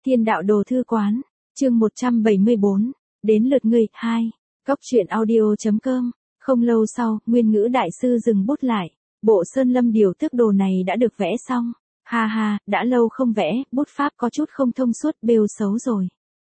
Thiên đạo đồ thư quán, chương 174, đến lượt ngươi, 2, Cóc truyện audio.com. Không lâu sau, Nguyên Ngữ đại sư dừng bút lại, bộ Sơn Lâm điều tước đồ này đã được vẽ xong. Ha ha, đã lâu không vẽ, bút pháp có chút không thông suốt, bêu xấu rồi.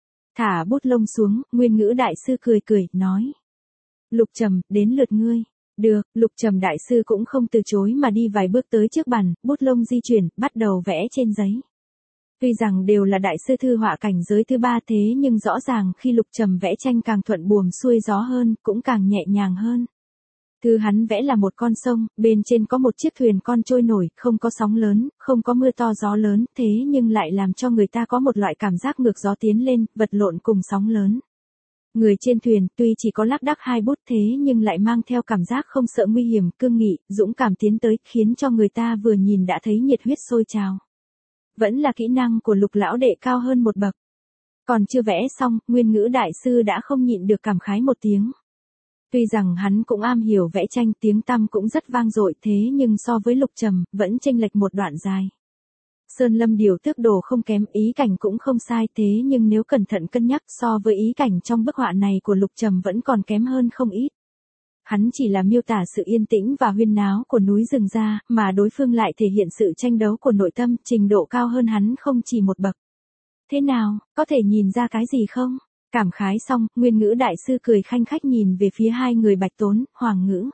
Thả bút lông xuống, Nguyên Ngữ đại sư cười cười, nói. Lục Trầm, đến lượt ngươi. Được, Lục Trầm đại sư cũng không từ chối mà đi vài bước tới trước bàn, bút lông di chuyển, bắt đầu vẽ trên giấy. Tuy rằng đều là đại sư thư họa cảnh giới thứ ba thế nhưng rõ ràng khi Lục Trầm vẽ tranh càng thuận buồm xuôi gió hơn, cũng càng nhẹ nhàng hơn. Thứ hắn vẽ là một con sông, bên trên có một chiếc thuyền con trôi nổi, không có sóng lớn, không có mưa to gió lớn, thế nhưng lại làm cho người ta có một loại cảm giác ngược gió tiến lên, vật lộn cùng sóng lớn. Người trên thuyền tuy chỉ có lác đác hai bút thế nhưng lại mang theo cảm giác không sợ nguy hiểm, cương nghị, dũng cảm tiến tới, khiến cho người ta vừa nhìn đã thấy nhiệt huyết sôi trào. Vẫn là kỹ năng của Lục lão đệ cao hơn một bậc. Còn chưa vẽ xong, Nguyên Ngữ đại sư đã không nhịn được cảm khái một tiếng. Tuy rằng hắn cũng am hiểu vẽ tranh, tiếng tăm cũng rất vang dội, thế nhưng so với Lục Trầm, vẫn chênh lệch một đoạn dài. Sơn Lâm điều tước đồ không kém, ý cảnh cũng không sai, thế nhưng nếu cẩn thận cân nhắc so với ý cảnh trong bức họa này của Lục Trầm vẫn còn kém hơn không ít. Hắn chỉ là miêu tả sự yên tĩnh và huyên náo của núi rừng ra, mà đối phương lại thể hiện sự tranh đấu của nội tâm, trình độ cao hơn hắn không chỉ một bậc. Thế nào, có thể nhìn ra cái gì không? Cảm khái xong, Nguyên Ngữ đại sư cười khanh khách nhìn về phía hai người Bạch Tốn, Hoàng Ngữ.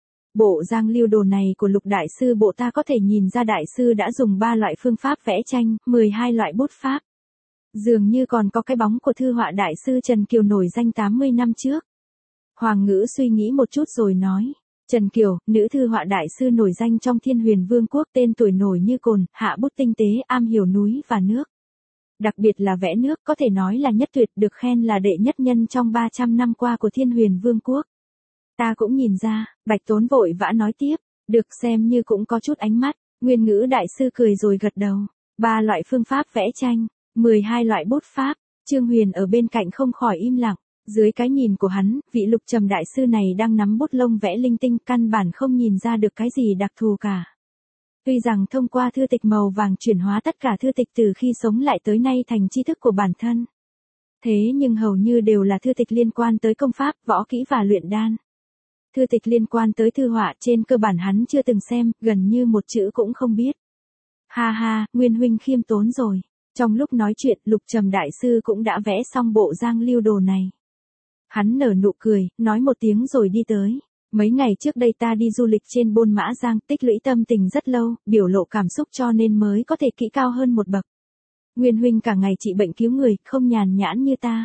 Bộ Giang Lưu đồ này của Lục đại sư bộ ta có thể nhìn ra đại sư đã dùng 3 loại phương pháp vẽ tranh, 12 loại bút pháp. Dường như còn có cái bóng của thư họa đại sư Trần Kiều nổi danh 80 năm trước. Hoàng Ngữ suy nghĩ một chút rồi nói. Trần Kiều, nữ thư họa đại sư nổi danh trong Thiên Huyền Vương quốc, tên tuổi nổi như cồn, hạ bút tinh tế, am hiểu núi và nước. Đặc biệt là vẽ nước, có thể nói là nhất tuyệt, được khen là đệ nhất nhân trong 300 năm qua của Thiên Huyền Vương quốc. Ta cũng nhìn ra, Bạch Tốn vội vã nói tiếp, được xem như cũng có chút ánh mắt. Nguyên Ngữ đại sư cười rồi gật đầu. 3 loại phương pháp vẽ tranh, 12 loại bút pháp. Trương Huyền ở bên cạnh không khỏi im lặng. Dưới cái nhìn của hắn, vị Lục Trầm đại sư này đang nắm bút lông vẽ linh tinh, căn bản không nhìn ra được cái gì đặc thù cả. Tuy rằng thông qua thư tịch màu vàng chuyển hóa tất cả thư tịch từ khi sống lại tới nay thành tri thức của bản thân. Thế nhưng hầu như đều là thư tịch liên quan tới công pháp, võ kỹ và luyện đan. Thư tịch liên quan tới thư họa trên cơ bản hắn chưa từng xem, gần như một chữ cũng không biết. Ha ha, Nguyên huynh khiêm tốn rồi. Trong lúc nói chuyện, Lục Trầm đại sư cũng đã vẽ xong bộ Giang Lưu đồ này. Hắn nở nụ cười, nói một tiếng rồi đi tới. Mấy ngày trước đây ta đi du lịch trên Bôn Mã Giang, tích lũy tâm tình rất lâu, biểu lộ cảm xúc cho nên mới có thể kỹ cao hơn một bậc. Nguyên huynh cả ngày trị bệnh cứu người, không nhàn nhãn như ta.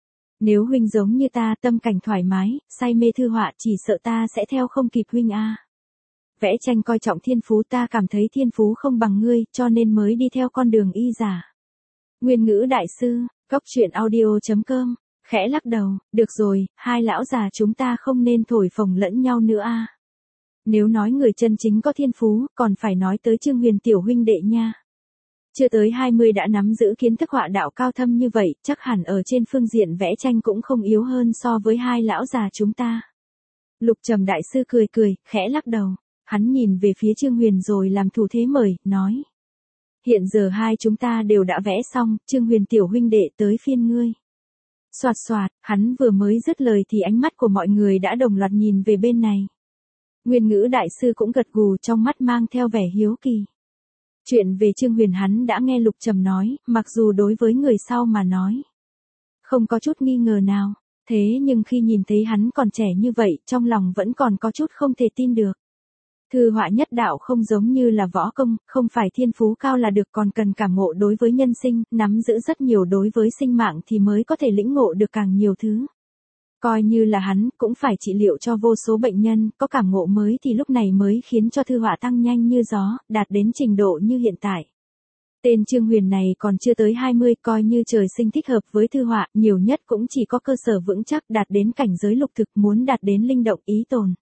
Nếu huynh giống như ta, tâm cảnh thoải mái, say mê thư họa, chỉ sợ ta sẽ theo không kịp huynh a. Vẽ tranh coi trọng thiên phú, ta cảm thấy thiên phú không bằng ngươi, cho nên mới đi theo con đường y giả. Nguyên Ngữ đại sư, Cóc truyện audio.com. Khẽ lắc đầu, được rồi, hai lão già chúng ta không nên thổi phồng lẫn nhau nữa a. Nếu nói người chân chính có thiên phú, còn phải nói tới Trương Huyền tiểu huynh đệ nha. Chưa tới 20 đã nắm giữ kiến thức họa đạo cao thâm như vậy, chắc hẳn ở trên phương diện vẽ tranh cũng không yếu hơn so với hai lão già chúng ta. Lục Trầm đại sư cười cười, khẽ lắc đầu. Hắn nhìn về phía Trương Huyền rồi làm thủ thế mời, nói. Hiện giờ hai chúng ta đều đã vẽ xong, Trương Huyền tiểu huynh đệ tới phiên ngươi. Soạt soạt, hắn vừa mới dứt lời thì ánh mắt của mọi người đã đồng loạt nhìn về bên này. Nguyên Ngữ đại sư cũng gật gù, trong mắt mang theo vẻ hiếu kỳ. Chuyện về Trương Huyền hắn đã nghe Lục Trầm nói, mặc dù đối với người sau mà nói. Không có chút nghi ngờ nào, thế nhưng khi nhìn thấy hắn còn trẻ như vậy, trong lòng vẫn còn có chút không thể tin được. Thư họa nhất đạo không giống như là võ công, không phải thiên phú cao là được, còn cần cảm ngộ đối với nhân sinh, nắm giữ rất nhiều đối với sinh mạng thì mới có thể lĩnh ngộ được càng nhiều thứ. Coi như là hắn, cũng phải trị liệu cho vô số bệnh nhân, có cảm ngộ mới thì lúc này mới khiến cho thư họa tăng nhanh như gió, đạt đến trình độ như hiện tại. Tên Trương Huyền này còn chưa tới 20, coi như trời sinh thích hợp với thư họa, nhiều nhất cũng chỉ có cơ sở vững chắc, đạt đến cảnh giới lục thực, muốn đạt đến linh động ý tồn.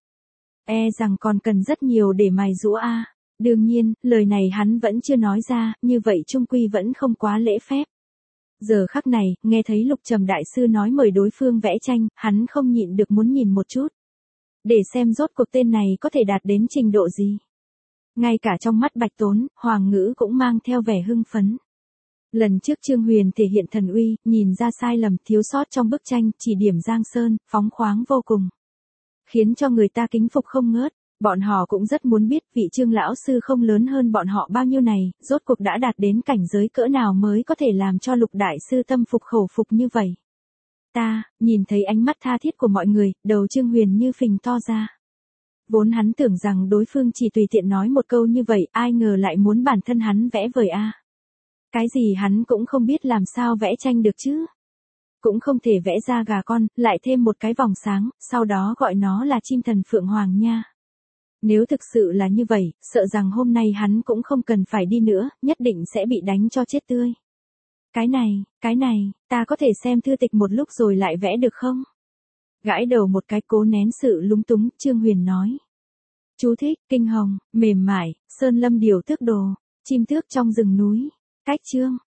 Rằng còn cần rất nhiều để mài giũa a. Đương nhiên, lời này hắn vẫn chưa nói ra, như vậy chung quy vẫn không quá lễ phép. Giờ khắc này, nghe thấy Lục Trầm đại sư nói mời đối phương vẽ tranh, hắn không nhịn được muốn nhìn một chút. Để xem rốt cuộc tên này có thể đạt đến trình độ gì. Ngay cả trong mắt Bạch Tốn, Hoàng Ngữ cũng mang theo vẻ hưng phấn. Lần trước Trương Huyền thể hiện thần uy, nhìn ra sai lầm thiếu sót trong bức tranh, chỉ điểm Giang Sơn, phóng khoáng vô cùng. Khiến cho người ta kính phục không ngớt. Bọn họ cũng rất muốn biết vị Trương lão sư không lớn hơn bọn họ bao nhiêu này, rốt cuộc đã đạt đến cảnh giới cỡ nào mới có thể làm cho Lục đại sư tâm phục khẩu phục như vậy. Nhìn thấy ánh mắt tha thiết của mọi người, đầu Trương Huyền như phình to ra. Vốn hắn tưởng rằng đối phương chỉ tùy tiện nói một câu như vậy, ai ngờ lại muốn bản thân hắn vẽ vời a. Cái gì hắn cũng không biết làm sao vẽ tranh được chứ. Cũng không thể vẽ ra gà con, lại thêm một cái vòng sáng, sau đó gọi nó là chim thần phượng hoàng nha. Nếu thực sự là như vậy, sợ rằng hôm nay hắn cũng không cần phải đi nữa, nhất định sẽ bị đánh cho chết tươi. Cái này, ta có thể xem thư tịch một lúc rồi lại vẽ được không? Gãi đầu một cái cố nén sự lúng túng, Trương Huyền nói. Chú thích, kinh hồng, mềm mại, sơn lâm điều tước đồ, chim tước trong rừng núi. Cách chương.